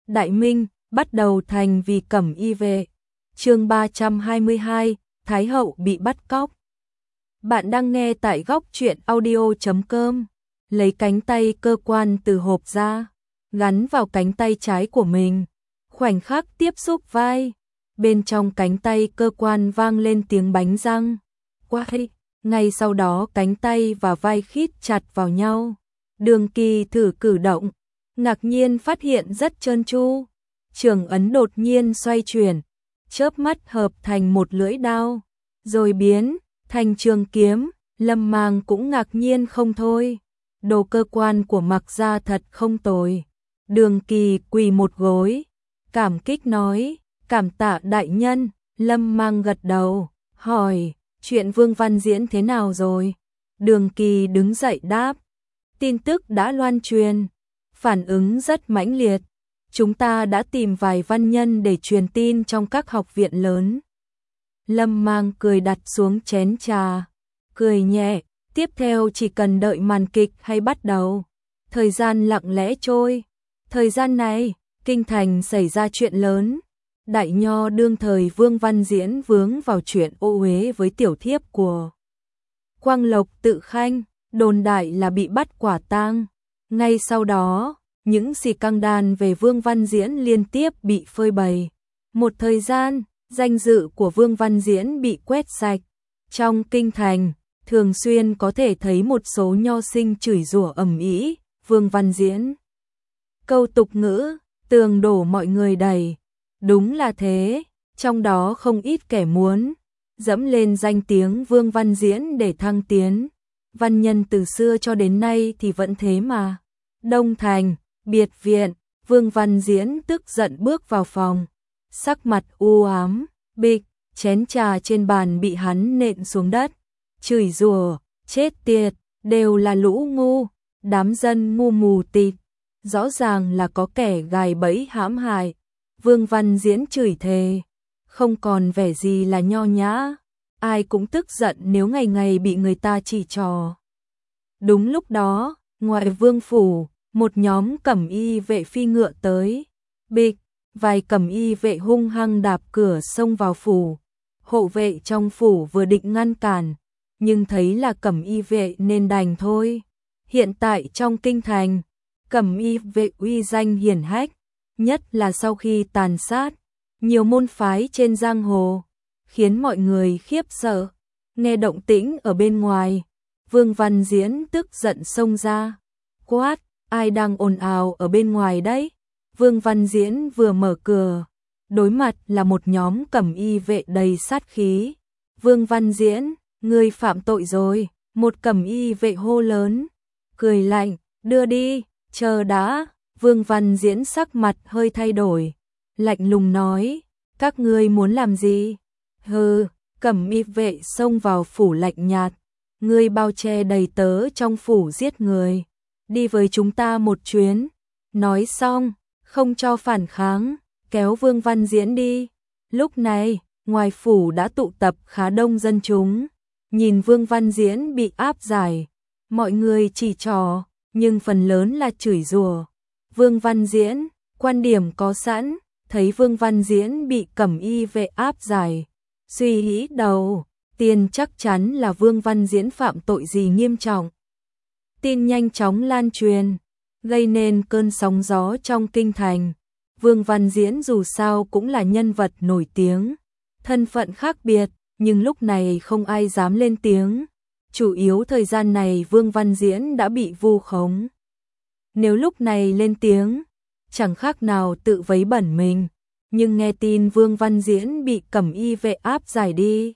Đại Minh, bắt đầu thành vì cẩm y vệ. Chương 322, Thái hậu bị bắt cóc. Bạn đang nghe tại góc truyện audio.com. Lấy cánh tay cơ quan từ hộp ra, gắn vào cánh tay trái của mình. Khoảnh khắc tiếp xúc vai, bên trong cánh tay cơ quan vang lên tiếng bánh răng. Quay, ngay sau đó cánh tay và vai khít chặt vào nhau. Đường Kỳ thử cử động, ngạc nhiên phát hiện rất trơn tru. Trường ấn đột nhiên xoay chuyển, chớp mắt hợp thành một lưỡi đao, rồi biến thành trường kiếm. Lâm Mang cũng ngạc nhiên không thôi. Đồ cơ quan của Mặc gia thật không tồi. Đường Kỳ quỳ một gối, cảm kích nói, cảm tạ đại nhân. Lâm Mang gật đầu, hỏi, chuyện Vương Văn Diễn thế nào rồi? Đường Kỳ đứng dậy đáp, tin tức đã loan truyền, phản ứng rất mãnh liệt. Chúng ta đã tìm vài văn nhân để truyền tin trong các học viện lớn. Lâm Mang cười đặt xuống chén trà, cười nhẹ, tiếp theo chỉ cần đợi màn kịch hay bắt đầu. Thời gian lặng lẽ trôi. Thời gian này, kinh thành xảy ra chuyện lớn. Đại nho đương thời Vương Văn Diễn vướng vào chuyện ô uế với tiểu thiếp của Quang Lộc Tự Khanh, đồn đại là bị bắt quả tang. Ngay sau đó, những scandal về Vương Văn Diễn liên tiếp bị phơi bày. Một thời gian, danh dự của Vương Văn Diễn bị quét sạch. Trong kinh thành, thường xuyên có thể thấy một số nho sinh chửi rủa ầm ĩ Vương Văn Diễn. Câu tục ngữ, tường đổ mọi người đầy. Đúng là thế, trong đó không ít kẻ muốn dẫm lên danh tiếng Vương Văn Diễn để thăng tiến. Văn nhân từ xưa cho đến nay thì vẫn thế mà. Đông Thành, biệt viện, Vương Văn Diễn tức giận bước vào phòng, sắc mặt u ám, bịch, chén trà trên bàn bị hắn nện xuống đất, chửi rủa, chết tiệt, đều là lũ ngu, đám dân ngu mù tịt, rõ ràng là có kẻ gài bẫy hãm hại. Vương Văn Diễn chửi thề, không còn vẻ gì là nho nhã, ai cũng tức giận nếu ngày ngày bị người ta chỉ trò. Đúng lúc đó, ngoài vương phủ, một nhóm cẩm y vệ phi ngựa tới, bịch, vài cẩm y vệ hung hăng đạp cửa xông vào phủ. Hộ vệ trong phủ vừa định ngăn cản, nhưng thấy là cẩm y vệ nên đành thôi. Hiện tại trong kinh thành, cẩm y vệ uy danh hiển hách, nhất là sau khi tàn sát nhiều môn phái trên giang hồ, khiến mọi người khiếp sợ. Nghe động tĩnh ở bên ngoài, Vương Văn Diễn tức giận xông ra, quát, ai đang ồn ào ở bên ngoài đấy? Vương Văn Diễn vừa mở cửa, đối mặt là một nhóm cẩm y vệ đầy sát khí. Vương Văn Diễn, ngươi phạm tội rồi. Một cẩm y vệ hô lớn, cười lạnh, đưa đi, chờ đã. Vương Văn Diễn sắc mặt hơi thay đổi, lạnh lùng nói, các ngươi muốn làm gì? Hừ, cẩm y vệ xông vào phủ lạnh nhạt, ngươi bao che đầy tớ trong phủ giết người, đi với chúng ta một chuyến. Nói xong, không cho phản kháng, kéo Vương Văn Diễn đi. Lúc này, ngoài phủ đã tụ tập khá đông dân chúng, nhìn Vương Văn Diễn bị áp giải, mọi người chỉ trỏ, nhưng phần lớn là chửi rủa. Vương Văn Diễn, quan điểm có sẵn, thấy Vương Văn Diễn bị cẩm y vệ áp giải, suy nghĩ đầu tiên chắc chắn là Vương Văn Diễn phạm tội gì nghiêm trọng. Tin nhanh chóng lan truyền, gây nên cơn sóng gió trong kinh thành. Vương Văn Diễn dù sao cũng là nhân vật nổi tiếng, thân phận khác biệt, nhưng lúc này không ai dám lên tiếng. Chủ yếu thời gian này Vương Văn Diễn đã bị vu khống. Nếu lúc này lên tiếng, chẳng khác nào tự vấy bẩn mình. Nhưng nghe tin Vương Văn Diễn bị cẩm y vệ áp giải đi,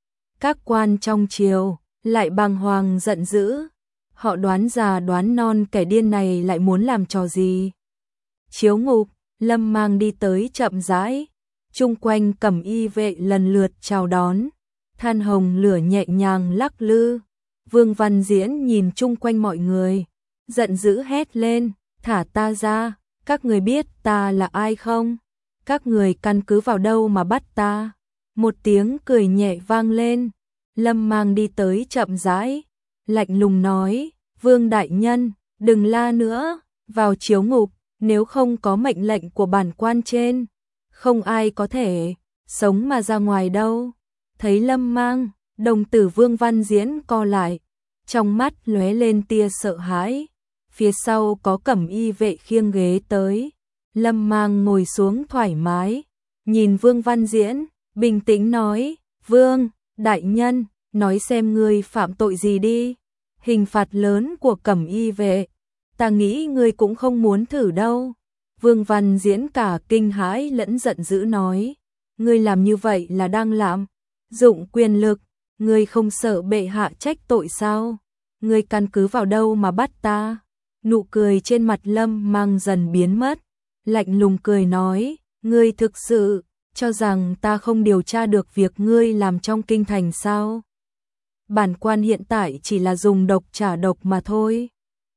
các quan trong triều lại bàng hoàng giận dữ. Họ đoán già đoán non kẻ điên này lại muốn làm trò gì. Chiếu ngục, Lâm Mang đi tới chậm rãi, chung quanh cẩm y vệ lần lượt chào đón, than hồng lửa nhẹ nhàng lắc lư. Vương Văn Diễn nhìn chung quanh mọi người, giận dữ hét lên, thả ta ra, các người biết ta là ai không? Các người căn cứ vào đâu mà bắt ta? Một tiếng cười nhẹ vang lên, Lâm Mang đi tới chậm rãi, lạnh lùng nói, Vương đại nhân, đừng la nữa, vào chiếu ngục. nếu không có mệnh lệnh của bản quan trên, không ai có thể sống mà ra ngoài đâu. Thấy Lâm Mang, đồng tử Vương Văn Diễn co lại, trong mắt lóe lên tia sợ hãi. Phía sau có cẩm y vệ khiêng ghế tới, Lâm Mang ngồi xuống thoải mái, nhìn Vương Văn Diễn, bình tĩnh nói, Vương, đại nhân, nói xem ngươi phạm tội gì đi, hình phạt lớn của cẩm y vệ, ta nghĩ ngươi cũng không muốn thử đâu. Vương Văn Diễn cả kinh hãi lẫn giận dữ nói, ngươi làm như vậy là đang lạm dụng quyền lực, ngươi không sợ bệ hạ trách tội sao? Ngươi căn cứ vào đâu mà bắt ta? Nụ cười trên mặt Lâm Mang dần biến mất, lạnh lùng cười nói, ngươi thực sự cho rằng ta không điều tra được việc ngươi làm trong kinh thành sao? Bản quan hiện tại chỉ là dùng độc trả độc mà thôi.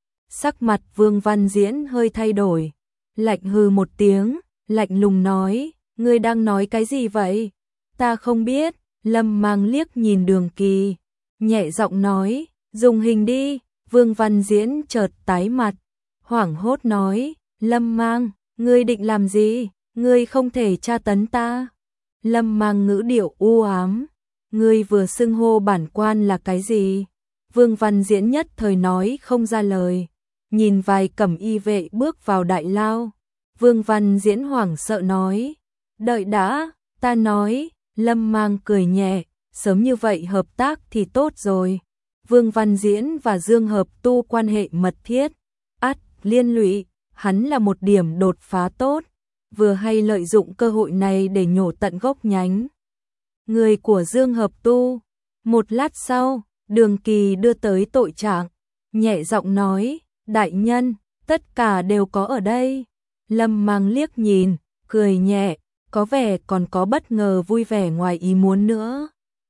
Sắc mặt Vương Văn Diễn hơi thay đổi, lạnh hừ một tiếng, lạnh lùng nói, ngươi đang nói cái gì vậy? Ta không biết. Lâm Mang liếc nhìn Đường Kỳ, nhẹ giọng nói, dùng hình đi. Vương Văn Diễn chợt tái mặt, hoảng hốt nói, Lâm Mang, ngươi định làm gì? Ngươi không thể tra tấn ta. Lâm Mang ngữ điệu u ám, ngươi vừa xưng hô bản quan là cái gì? Vương Văn Diễn nhất thời nói không ra lời, nhìn vài cẩm y vệ bước vào đại lao. Vương Văn Diễn hoảng sợ nói, đợi đã, ta nói. Lâm Mang cười nhẹ, sớm như vậy hợp tác thì tốt rồi. Vương Văn Diễn và Dương Hợp Tu quan hệ mật thiết, ắt liên lụy, hắn là một điểm đột phá tốt, vừa hay lợi dụng cơ hội này để nhổ tận gốc nhánh người của Dương Hợp Tu. Một lát sau, Đường Kỳ đưa tới tội trạng, nhẹ giọng nói, đại nhân, tất cả đều có ở đây. Lâm Mang liếc nhìn, cười nhẹ, có vẻ còn có bất ngờ vui vẻ ngoài ý muốn nữa.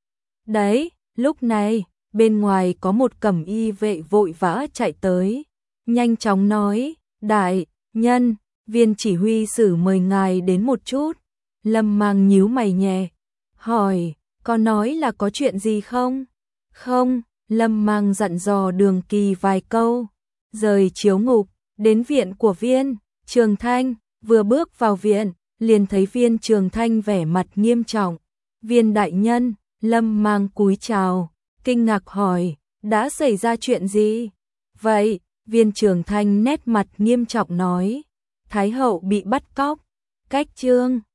Đấy, lúc này, bên ngoài có một cẩm y vệ vội vã chạy tới, nhanh chóng nói, đại nhân, viên chỉ huy sử mời ngài đến một chút. Lâm Mang nhíu mày nhẹ, hỏi, có nói là có chuyện gì không? Không, Lâm Mang dặn dò Đường Kỳ vài câu, rời chiếu ngục, đến viện của viên Trường Thanh, vừa bước vào viện, liền thấy viên Trường Thanh vẻ mặt nghiêm trọng. Viên đại nhân, Lâm Mang cúi chào, kinh ngạc hỏi, đã xảy ra chuyện gì? Vậy, viên Trường Thanh nét mặt nghiêm trọng nói, Thái hậu bị bắt cóc, cách chương